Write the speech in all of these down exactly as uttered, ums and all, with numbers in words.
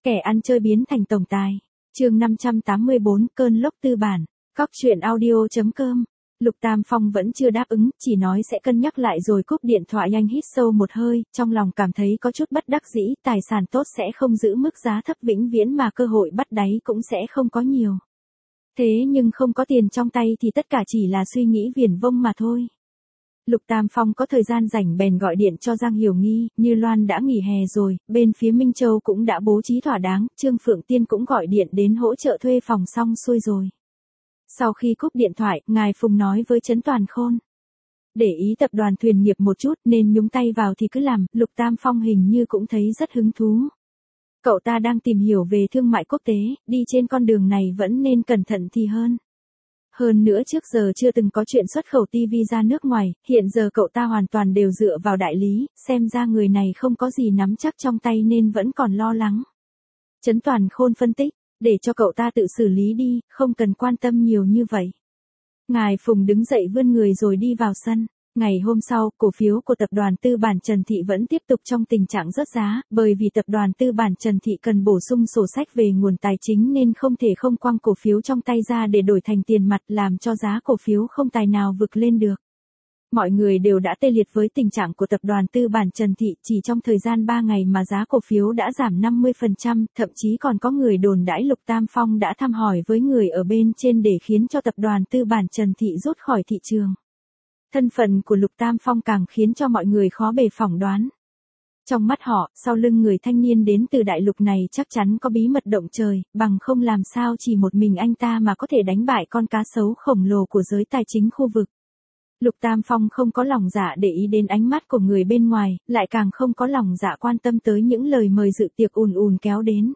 Kẻ ăn chơi biến thành tổng tài. Chương năm trăm tám mươi bốn, cơn lốc tư bản. Cóc truyện audio chấm com. Lục Tam Phong vẫn chưa đáp ứng, chỉ nói sẽ cân nhắc lại rồi cúp điện thoại. Anh hít sâu một hơi, trong lòng cảm thấy có chút bất đắc dĩ, tài sản tốt sẽ không giữ mức giá thấp vĩnh viễn mà cơ hội bắt đáy cũng sẽ không có nhiều. Thế nhưng không có tiền trong tay thì tất cả chỉ là suy nghĩ viển vông mà thôi. Lục Tam Phong có thời gian rảnh bèn gọi điện cho Giang Hiểu Nghi, Như Loan đã nghỉ hè rồi, bên phía Minh Châu cũng đã bố trí thỏa đáng, Trương Phượng Tiên cũng gọi điện đến hỗ trợ thuê phòng xong xuôi rồi. Sau khi cúp điện thoại, Ngài Phùng nói với Trấn Toàn Khôn. Để ý tập đoàn thuyền nghiệp một chút nên nhúng tay vào thì cứ làm, Lục Tam Phong hình như cũng thấy rất hứng thú. Cậu ta đang tìm hiểu về thương mại quốc tế, đi trên con đường này vẫn nên cẩn thận thì hơn. Hơn nữa trước giờ chưa từng có chuyện xuất khẩu tivi ra nước ngoài, hiện giờ cậu ta hoàn toàn đều dựa vào đại lý, xem ra người này không có gì nắm chắc trong tay nên vẫn còn lo lắng. Trấn Toàn Khôn phân tích, để cho cậu ta tự xử lý đi, không cần quan tâm nhiều như vậy. Ngài Phùng đứng dậy vươn người rồi đi vào sân. Ngày hôm sau, cổ phiếu của tập đoàn tư bản Trần Thị vẫn tiếp tục trong tình trạng rớt giá, bởi vì tập đoàn tư bản Trần Thị cần bổ sung sổ sách về nguồn tài chính nên không thể không quăng cổ phiếu trong tay ra để đổi thành tiền mặt, làm cho giá cổ phiếu không tài nào vực lên được. Mọi người đều đã tê liệt với tình trạng của tập đoàn tư bản Trần Thị, chỉ trong thời gian ba ngày mà giá cổ phiếu đã giảm năm mươi phần trăm, thậm chí còn có người đồn đãi Lục Tam Phong đã thăm hỏi với người ở bên trên để khiến cho tập đoàn tư bản Trần Thị rút khỏi thị trường. Thân phận của Lục Tam Phong càng khiến cho mọi người khó bề phỏng đoán. Trong mắt họ, sau lưng người thanh niên đến từ đại lục này chắc chắn có bí mật động trời, bằng không làm sao chỉ một mình anh ta mà có thể đánh bại con cá sấu khổng lồ của giới tài chính khu vực. Lục Tam Phong không có lòng dạ để ý đến ánh mắt của người bên ngoài, lại càng không có lòng dạ quan tâm tới những lời mời dự tiệc ùn ùn kéo đến.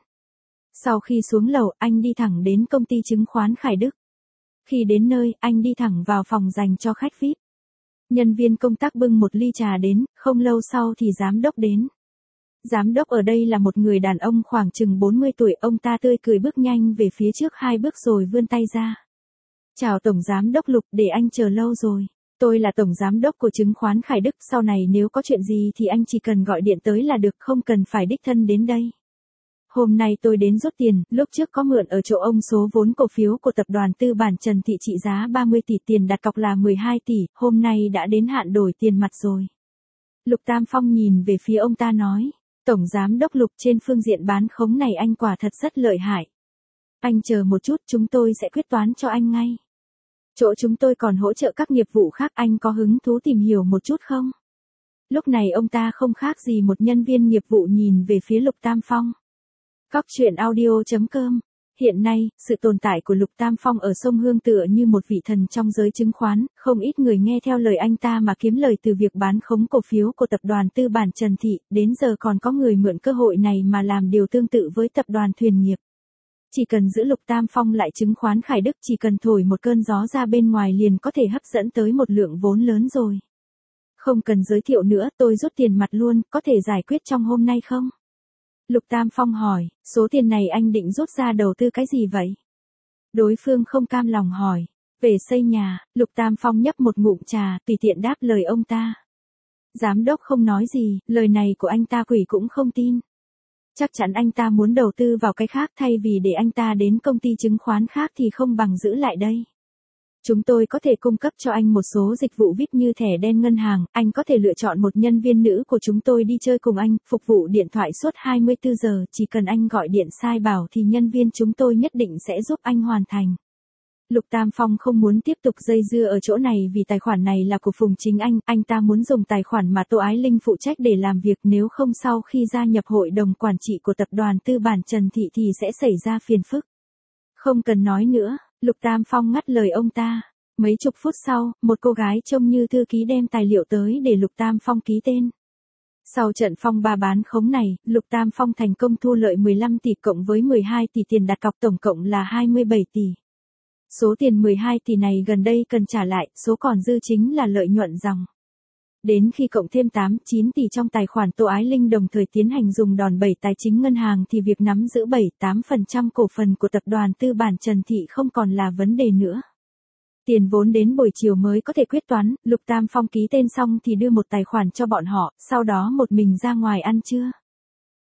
Sau khi xuống lầu, anh đi thẳng đến công ty chứng khoán Khải Đức. Khi đến nơi, anh đi thẳng vào phòng dành cho khách vi ai pi. Nhân viên công tác bưng một ly trà đến, không lâu sau thì giám đốc đến. Giám đốc ở đây là một người đàn ông khoảng chừng bốn mươi tuổi, ông ta tươi cười bước nhanh về phía trước hai bước rồi vươn tay ra. Chào Tổng Giám đốc Lục, để anh chờ lâu rồi. Tôi là Tổng Giám đốc của chứng khoán Khải Đức, sau này nếu có chuyện gì thì anh chỉ cần gọi điện tới là được, không cần phải đích thân đến đây. Hôm nay tôi đến rút tiền, lúc trước có mượn ở chỗ ông số vốn cổ phiếu của tập đoàn tư bản Trần Thị trị giá ba mươi tỷ, tiền đặt cọc là mười hai tỷ, hôm nay đã đến hạn đổi tiền mặt rồi. Lục Tam Phong nhìn về phía ông ta nói, Tổng Giám đốc Lục, trên phương diện bán khống này anh quả thật rất lợi hại. Anh chờ một chút, chúng tôi sẽ quyết toán cho anh ngay. Chỗ chúng tôi còn hỗ trợ các nghiệp vụ khác, anh có hứng thú tìm hiểu một chút không? Lúc này ông ta không khác gì một nhân viên nghiệp vụ nhìn về phía Lục Tam Phong. Cóc truyện audio chấm com. Hiện nay, sự tồn tại của Lục Tam Phong ở sông Hương tựa như một vị thần trong giới chứng khoán, không ít người nghe theo lời anh ta mà kiếm lời từ việc bán khống cổ phiếu của tập đoàn tư bản Trần Thị, đến giờ còn có người mượn cơ hội này mà làm điều tương tự với tập đoàn thuyền nghiệp. Chỉ cần giữ Lục Tam Phong lại chứng khoán Khải Đức, chỉ cần thổi một cơn gió ra bên ngoài liền có thể hấp dẫn tới một lượng vốn lớn rồi. Không cần giới thiệu nữa, tôi rút tiền mặt luôn, có thể giải quyết trong hôm nay không? Lục Tam Phong hỏi, số tiền này anh định rút ra đầu tư cái gì vậy? Đối phương không cam lòng hỏi, về xây nhà. Lục Tam Phong nhấp một ngụm trà, tùy tiện đáp lời ông ta. Giám đốc không nói gì, lời này của anh ta quỷ cũng không tin. Chắc chắn anh ta muốn đầu tư vào cái khác, thay vì để anh ta đến công ty chứng khoán khác thì không bằng giữ lại đây. Chúng tôi có thể cung cấp cho anh một số dịch vụ vi ai pi như thẻ đen ngân hàng, anh có thể lựa chọn một nhân viên nữ của chúng tôi đi chơi cùng anh, phục vụ điện thoại suốt hai mươi tư giờ, chỉ cần anh gọi điện sai bảo thì nhân viên chúng tôi nhất định sẽ giúp anh hoàn thành. Lục Tam Phong không muốn tiếp tục dây dưa ở chỗ này vì tài khoản này là của Phùng Chính Anh, anh ta muốn dùng tài khoản mà Tô Ái Linh phụ trách để làm việc, nếu không sau khi gia nhập hội đồng quản trị của tập đoàn tư bản Trần Thị thì sẽ xảy ra phiền phức. Không cần nói nữa, Lục Tam Phong ngắt lời ông ta. Mấy chục phút sau, một cô gái trông như thư ký đem tài liệu tới để Lục Tam Phong ký tên. Sau trận phong ba bán khống này, Lục Tam Phong thành công thu lợi mười lăm tỷ cộng với mười hai tỷ tiền đặt cọc, tổng cộng là hai mươi bảy tỷ. Số tiền mười hai tỷ này gần đây cần trả lại, số còn dư chính là lợi nhuận dòng. Đến khi cộng thêm tám, chín tỷ trong tài khoản Tô Ái Linh đồng thời tiến hành dùng đòn bẩy tài chính ngân hàng thì việc nắm giữ bảy, tám phần trăm cổ phần của tập đoàn tư bản Trần Thị không còn là vấn đề nữa. Tiền vốn đến buổi chiều mới có thể quyết toán, Lục Tam Phong ký tên xong thì đưa một tài khoản cho bọn họ, sau đó một mình ra ngoài ăn trưa.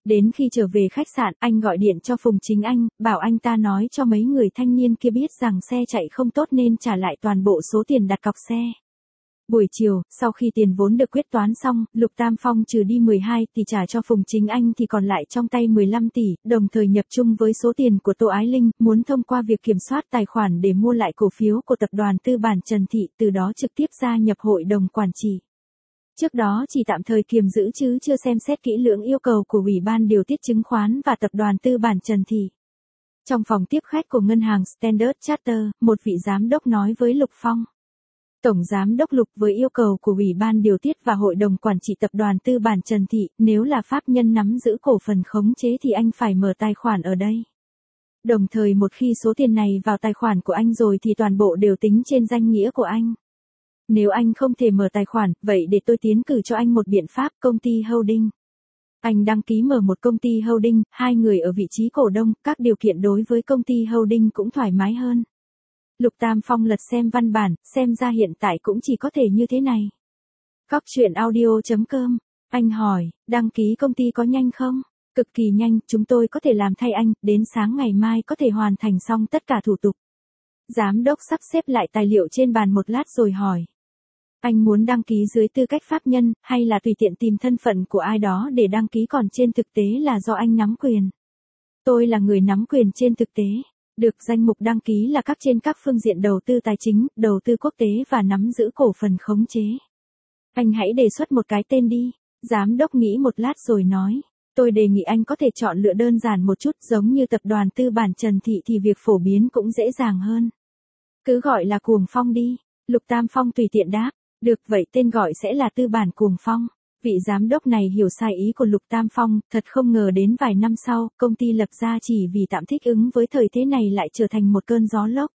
Đến khi trở về khách sạn, anh gọi điện cho Phùng Chính Anh, bảo anh ta nói cho mấy người thanh niên kia biết rằng xe chạy không tốt nên trả lại toàn bộ số tiền đặt cọc xe. Buổi chiều, sau khi tiền vốn được quyết toán xong, Lục Tam Phong trừ đi mười hai tỷ trả cho Phùng Chính Anh thì còn lại trong tay mười lăm tỷ, đồng thời nhập chung với số tiền của Tô Ái Linh, muốn thông qua việc kiểm soát tài khoản để mua lại cổ phiếu của tập đoàn tư bản Trần Thị, từ đó trực tiếp gia nhập hội đồng quản trị. Trước đó chỉ tạm thời kiềm giữ chứ chưa xem xét kỹ lưỡng yêu cầu của Ủy ban điều tiết chứng khoán và tập đoàn tư bản Trần Thị. Trong phòng tiếp khách của ngân hàng Standard Chartered, một vị giám đốc nói với Lục Phong. Tổng giám đốc Lục, với yêu cầu của Ủy ban điều tiết và hội đồng quản trị tập đoàn tư bản Trần Thị, nếu là pháp nhân nắm giữ cổ phần khống chế thì anh phải mở tài khoản ở đây. Đồng thời một khi số tiền này vào tài khoản của anh rồi thì toàn bộ đều tính trên danh nghĩa của anh. Nếu anh không thể mở tài khoản, vậy để tôi tiến cử cho anh một biện pháp, công ty holding. Anh đăng ký mở một công ty holding, hai người ở vị trí cổ đông, các điều kiện đối với công ty holding cũng thoải mái hơn. Lục Tam Phong lật xem văn bản, xem ra hiện tại cũng chỉ có thể như thế này. Cóc truyện audio chấm com, anh hỏi, đăng ký công ty có nhanh không? Cực kỳ nhanh, chúng tôi có thể làm thay anh, đến sáng ngày mai có thể hoàn thành xong tất cả thủ tục. Giám đốc sắp xếp lại tài liệu trên bàn một lát rồi hỏi. Anh muốn đăng ký dưới tư cách pháp nhân, hay là tùy tiện tìm thân phận của ai đó để đăng ký, còn trên thực tế là do anh nắm quyền? Tôi là người nắm quyền trên thực tế. Được, danh mục đăng ký là các trên các phương diện đầu tư tài chính, đầu tư quốc tế và nắm giữ cổ phần khống chế. Anh hãy đề xuất một cái tên đi. Giám đốc nghĩ một lát rồi nói. Tôi đề nghị anh có thể chọn lựa đơn giản một chút, giống như tập đoàn tư bản Trần Thị thì việc phổ biến cũng dễ dàng hơn. Cứ gọi là Cuồng Phong đi. Lục Tam Phong tùy tiện đáp. Được, vậy tên gọi sẽ là tư bản Cuồng Phong. Vị giám đốc này hiểu sai ý của Lục Tam Phong, thật không ngờ đến vài năm sau, công ty lập ra chỉ vì tạm thích ứng với thời thế này lại trở thành một cơn gió lốc.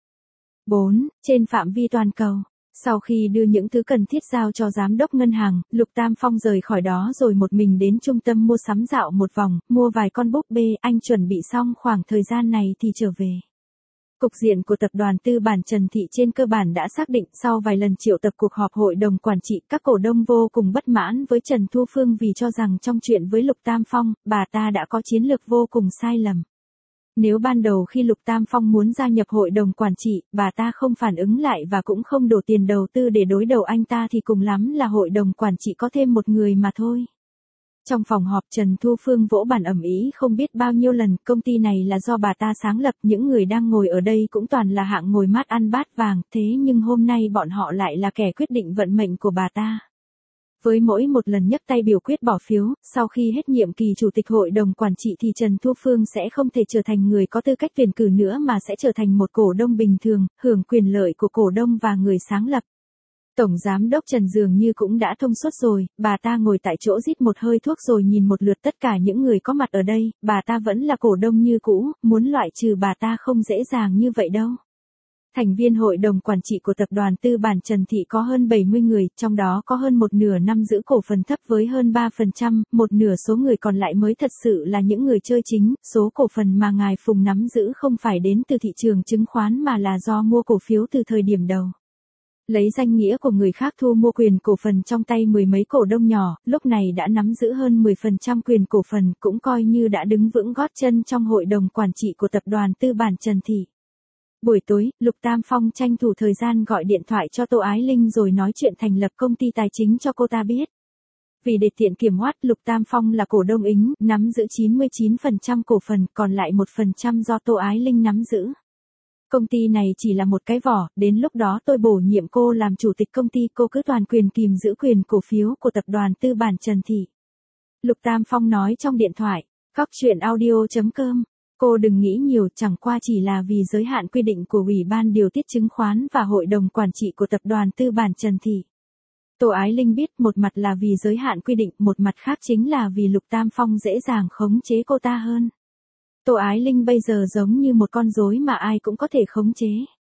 bốn. Trên phạm vi toàn cầu. Sau khi đưa những thứ cần thiết giao cho giám đốc ngân hàng, Lục Tam Phong rời khỏi đó rồi một mình đến trung tâm mua sắm dạo một vòng, mua vài con búp bê, anh chuẩn bị xong khoảng thời gian này thì trở về. Cục diện của tập đoàn tư bản Trần Thị trên cơ bản đã xác định. Sau vài lần triệu tập cuộc họp hội đồng quản trị, các cổ đông vô cùng bất mãn với Trần Thu Phương vì cho rằng trong chuyện với Lục Tam Phong, bà ta đã có chiến lược vô cùng sai lầm. Nếu ban đầu khi Lục Tam Phong muốn gia nhập hội đồng quản trị, bà ta không phản ứng lại và cũng không đổ tiền đầu tư để đối đầu anh ta thì cùng lắm là hội đồng quản trị có thêm một người mà thôi. Trong phòng họp, Trần Thu Phương vỗ bàn ầm ĩ không biết bao nhiêu lần, công ty này là do bà ta sáng lập, những người đang ngồi ở đây cũng toàn là hạng ngồi mát ăn bát vàng, thế nhưng hôm nay bọn họ lại là kẻ quyết định vận mệnh của bà ta. Với mỗi một lần nhấc tay biểu quyết bỏ phiếu, sau khi hết nhiệm kỳ chủ tịch hội đồng quản trị thì Trần Thu Phương sẽ không thể trở thành người có tư cách tuyển cử nữa mà sẽ trở thành một cổ đông bình thường, hưởng quyền lợi của cổ đông và người sáng lập. Tổng giám đốc Trần dường như cũng đã thông suốt rồi, bà ta ngồi tại chỗ rít một hơi thuốc rồi nhìn một lượt tất cả những người có mặt ở đây, bà ta vẫn là cổ đông như cũ, muốn loại trừ bà ta không dễ dàng như vậy đâu. Thành viên hội đồng quản trị của tập đoàn tư bản Trần Thị có hơn bảy mươi người, trong đó có hơn một nửa nắm giữ cổ phần thấp với hơn ba phần trăm, một nửa số người còn lại mới thật sự là những người chơi chính, số cổ phần mà ngài Phùng nắm giữ không phải đến từ thị trường chứng khoán mà là do mua cổ phiếu từ thời điểm đầu. Lấy danh nghĩa của người khác thu mua quyền cổ phần trong tay mười mấy cổ đông nhỏ, lúc này đã nắm giữ hơn mười phần trăm quyền cổ phần, cũng coi như đã đứng vững gót chân trong hội đồng quản trị của tập đoàn tư bản Trần Thị. Buổi tối, Lục Tam Phong tranh thủ thời gian gọi điện thoại cho Tô Ái Linh rồi nói chuyện thành lập công ty tài chính cho cô ta biết. Vì để tiện kiểm soát, Lục Tam Phong là cổ đông ính, nắm giữ chín mươi chín phần trăm cổ phần, còn lại một phần trăm do Tô Ái Linh nắm giữ. Công ty này chỉ là một cái vỏ, đến lúc đó tôi bổ nhiệm cô làm chủ tịch công ty, cô cứ toàn quyền kìm giữ quyền cổ phiếu của tập đoàn tư bản Trần Thị. Lục Tam Phong nói trong điện thoại, cóc truyện audio chấm com. Cô đừng nghĩ nhiều, chẳng qua chỉ là vì giới hạn quy định của Ủy ban điều tiết chứng khoán và hội đồng quản trị của tập đoàn tư bản Trần Thị. Tô Ái Linh biết, một mặt là vì giới hạn quy định, một mặt khác chính là vì Lục Tam Phong dễ dàng khống chế cô ta hơn. Tô Ái Linh bây giờ giống như một con rối mà ai cũng có thể khống chế.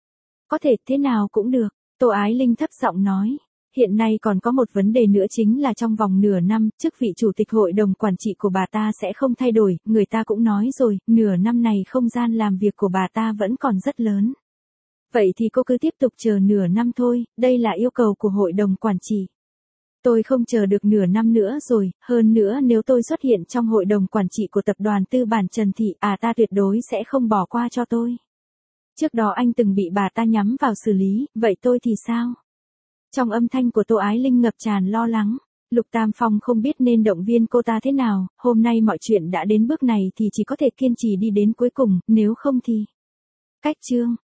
Có thể thế nào cũng được, Tô Ái Linh thấp giọng nói. Hiện nay còn có một vấn đề nữa chính là trong vòng nửa năm, chức vị chủ tịch hội đồng quản trị của bà ta sẽ không thay đổi, người ta cũng nói rồi, nửa năm này không gian làm việc của bà ta vẫn còn rất lớn. Vậy thì cô cứ tiếp tục chờ nửa năm thôi, đây là yêu cầu của hội đồng quản trị. Tôi không chờ được nửa năm nữa rồi, hơn nữa nếu tôi xuất hiện trong hội đồng quản trị của tập đoàn tư bản Trần Thị, à ta tuyệt đối sẽ không bỏ qua cho tôi. Trước đó anh từng bị bà ta nhắm vào xử lý, vậy tôi thì sao? Trong âm thanh của Tô Ái Linh ngập tràn lo lắng. Lục Tam Phong không biết nên động viên cô ta thế nào, hôm nay mọi chuyện đã đến bước này thì chỉ có thể kiên trì đi đến cuối cùng, nếu không thì... Cách chương